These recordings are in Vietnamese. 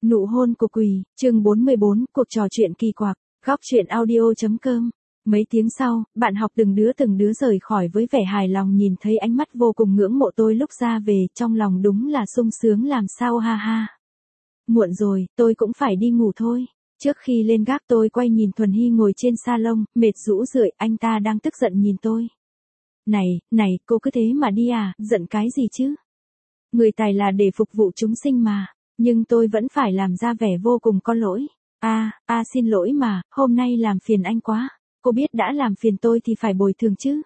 Nụ hôn của quỷ, chương 44, cuộc trò chuyện kỳ quặc, góc chuyện audio.com. Mấy tiếng sau, bạn học từng đứa rời khỏi với vẻ hài lòng nhìn thấy ánh mắt vô cùng ngưỡng mộ tôi lúc ra về, trong lòng đúng là sung sướng làm sao ha ha. Muộn rồi, tôi cũng phải đi ngủ thôi. Trước khi lên gác tôi quay nhìn Thuần Hy ngồi trên salon, mệt rũ rượi, anh ta đang tức giận nhìn tôi. Này, cô cứ thế mà đi à, giận cái gì chứ? Người tài là để phục vụ chúng sinh mà. Nhưng tôi vẫn phải làm ra vẻ vô cùng có lỗi. Xin lỗi mà, hôm nay làm phiền anh quá. Cô biết đã làm phiền tôi thì phải bồi thường chứ.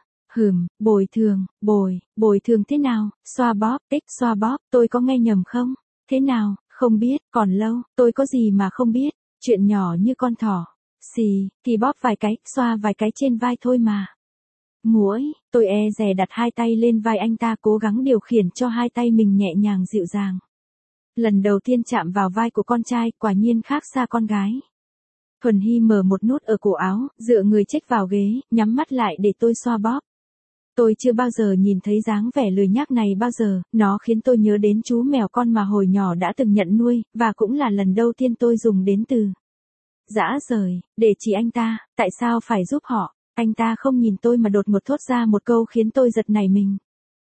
Bồi thường thế nào? Xoa bóp, tôi có nghe nhầm không? Thế nào, không biết, còn lâu, tôi có gì mà không biết. Chuyện nhỏ như con thỏ. Thì bóp vài cái, xoa vài cái trên vai thôi mà. Muỗi, tôi e dè đặt hai tay lên vai anh ta, cố gắng điều khiển cho hai tay mình nhẹ nhàng dịu dàng. Lần đầu tiên chạm vào vai của con trai, quả nhiên khác xa con gái. Thuần Hy mở một nút ở cổ áo, dựa người chếch vào ghế, nhắm mắt lại để tôi xoa bóp. Tôi chưa bao giờ nhìn thấy dáng vẻ lười nhác này bao giờ, nó khiến tôi nhớ đến chú mèo con mà hồi nhỏ đã từng nhận nuôi, và cũng là lần đầu tiên tôi dùng đến từ dã rời, để chỉ anh ta, tại sao phải giúp họ. Anh ta không nhìn tôi mà đột ngột thốt ra một câu khiến tôi giật nảy mình.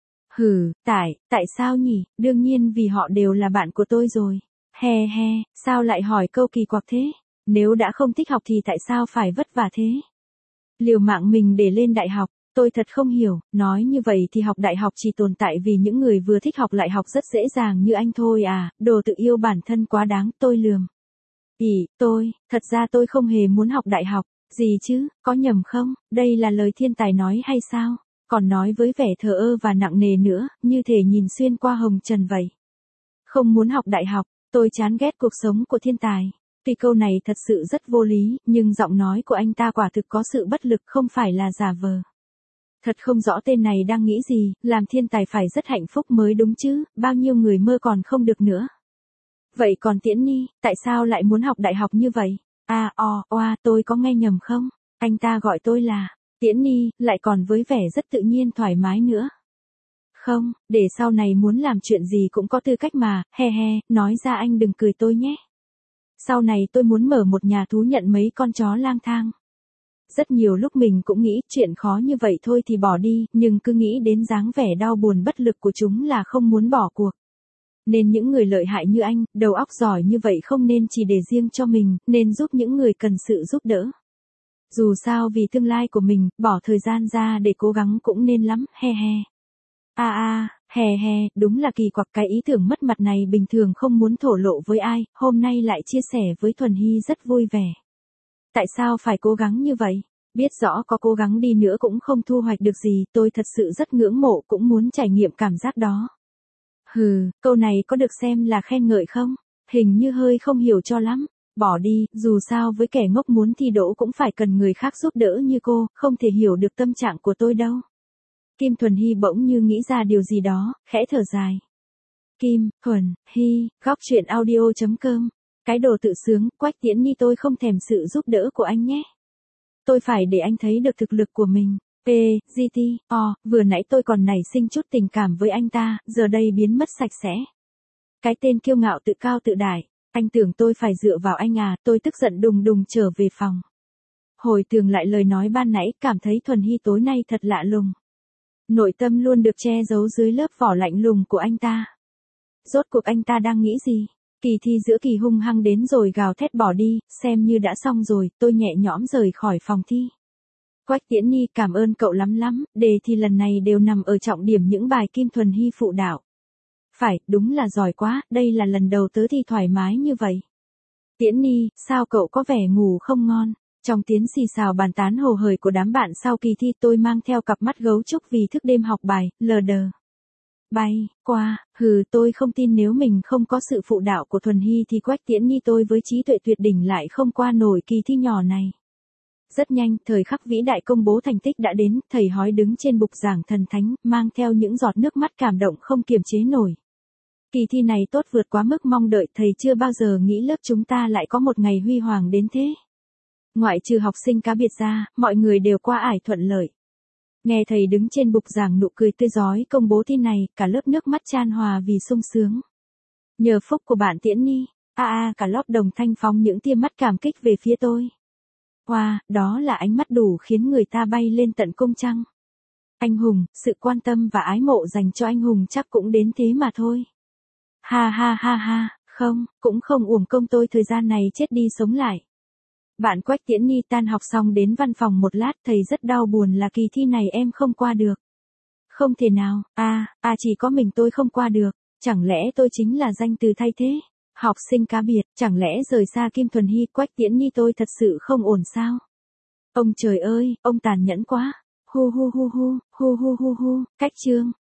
Tại sao nhỉ, đương nhiên vì họ đều là bạn của tôi rồi. Sao lại hỏi câu kỳ quặc thế? Nếu đã không thích học thì tại sao phải vất vả thế? Liều mạng mình để lên đại học, tôi thật không hiểu, nói như vậy thì học đại học chỉ tồn tại vì những người vừa thích học lại học rất dễ dàng như anh thôi à, đồ tự yêu bản thân quá đáng, tôi lườm. Thật ra tôi không hề muốn học đại học, gì chứ, có nhầm không, đây là lời thiên tài nói hay sao? Còn nói với vẻ thờ ơ và nặng nề nữa, như thể nhìn xuyên qua hồng trần vậy. Không muốn học đại học, tôi chán ghét cuộc sống của thiên tài. Tuy câu này thật sự rất vô lý, nhưng giọng nói của anh ta quả thực có sự bất lực, không phải là giả vờ. Thật không rõ tên này đang nghĩ gì, làm thiên tài phải rất hạnh phúc mới đúng chứ, bao nhiêu người mơ còn không được nữa. Vậy còn Tiễn Ni, tại sao lại muốn học đại học như vậy? Tôi có nghe nhầm không? Anh ta gọi tôi là Tiễn Ni, lại còn với vẻ rất tự nhiên thoải mái nữa. Không, để sau này muốn làm chuyện gì cũng có tư cách mà, nói ra anh đừng cười tôi nhé. Sau này tôi muốn mở một nhà thú nhận mấy con chó lang thang. Rất nhiều lúc mình cũng nghĩ chuyện khó như vậy thôi thì bỏ đi, nhưng cứ nghĩ đến dáng vẻ đau buồn bất lực của chúng là không muốn bỏ cuộc. Nên những người lợi hại như anh, đầu óc giỏi như vậy không nên chỉ để riêng cho mình, nên giúp những người cần sự giúp đỡ. Dù sao vì tương lai của mình, bỏ thời gian ra để cố gắng cũng nên lắm, đúng là kỳ quặc, cái ý tưởng mất mặt này bình thường không muốn thổ lộ với ai, hôm nay lại chia sẻ với Thuần Hy rất vui vẻ. Tại sao phải cố gắng như vậy? Biết rõ có cố gắng đi nữa cũng không thu hoạch được gì, tôi thật sự rất ngưỡng mộ, cũng muốn trải nghiệm cảm giác đó. Câu này có được xem là khen ngợi không? Hình như hơi không hiểu cho lắm. Bỏ đi, dù sao với kẻ ngốc muốn thi đỗ cũng phải cần người khác giúp đỡ như cô, không thể hiểu được tâm trạng của tôi đâu. Kim Thuần Hy bỗng như nghĩ ra điều gì đó, khẽ thở dài. Kim, Thuần, Hy, góc chuyện audio.com. Cái đồ tự sướng, Quách Tiễn Nhi, tôi không thèm sự giúp đỡ của anh nhé. Tôi phải để anh thấy được thực lực của mình. Vừa nãy tôi còn nảy sinh chút tình cảm với anh ta, giờ đây biến mất sạch sẽ. Cái tên kiêu ngạo tự cao tự đại. Anh tưởng tôi phải dựa vào anh à, tôi tức giận đùng trở về phòng. Hồi tưởng lại lời nói ban nãy, cảm thấy Thuần Hy tối nay thật lạ lùng. Nội tâm luôn được che giấu dưới lớp vỏ lạnh lùng của anh ta. Rốt cuộc anh ta đang nghĩ gì? Kỳ thi giữa kỳ hung hăng đến rồi gào thét bỏ đi, xem như đã xong rồi, tôi nhẹ nhõm rời khỏi phòng thi. Quách Tiễn Nhi, cảm ơn cậu lắm, đề thi lần này đều nằm ở trọng điểm những bài Kim Thuần Hy phụ đạo. Phải, đúng là giỏi quá, đây là lần đầu tớ thi thoải mái như vậy. Tiễn Nhi, sao cậu có vẻ ngủ không ngon? Trong tiếng xì xào bàn tán hồ hởi của đám bạn sau kỳ thi, tôi mang theo cặp mắt gấu trúc vì thức đêm học bài, lờ đờ. Bay qua, tôi không tin nếu mình không có sự phụ đạo của Thuần Hy thì Quách Tiễn Nhi tôi với trí tuệ tuyệt đỉnh lại không qua nổi kỳ thi nhỏ này. Rất nhanh, thời khắc vĩ đại công bố thành tích đã đến, thầy hói đứng trên bục giảng thần thánh, mang theo những giọt nước mắt cảm động không kiềm chế nổi. Kỳ thi này tốt vượt quá mức mong đợi, thầy chưa bao giờ nghĩ lớp chúng ta lại có một ngày huy hoàng đến thế. Ngoại trừ học sinh cá biệt ra, mọi người đều qua ải thuận lợi. Nghe thầy đứng trên bục giảng nụ cười tươi rói công bố thi này, cả lớp nước mắt chan hòa vì sung sướng. Nhờ phúc của bạn Tiễn Ni, Cả lót đồng thanh phóng những tia mắt cảm kích về phía tôi. Wow, đó là ánh mắt đủ khiến người ta bay lên tận cung trăng. Anh hùng, sự quan tâm và ái mộ dành cho anh hùng chắc cũng đến thế mà thôi. Ha ha ha ha, không, cũng không uổng công tôi thời gian này chết đi sống lại. Bạn Quách Tiễn Nhi tan học xong đến văn phòng một lát, thầy rất đau buồn là kỳ thi này em không qua được. Không thể nào, chỉ có mình tôi không qua được, chẳng lẽ tôi chính là danh từ thay thế? Học sinh cá biệt, chẳng lẽ rời xa Kim Thuần Hy, Quách Tiễn Nhi tôi thật sự không ổn sao? Ông trời ơi, ông tàn nhẫn quá. Hu hu hu hu, hu hu hu hu, cách chương.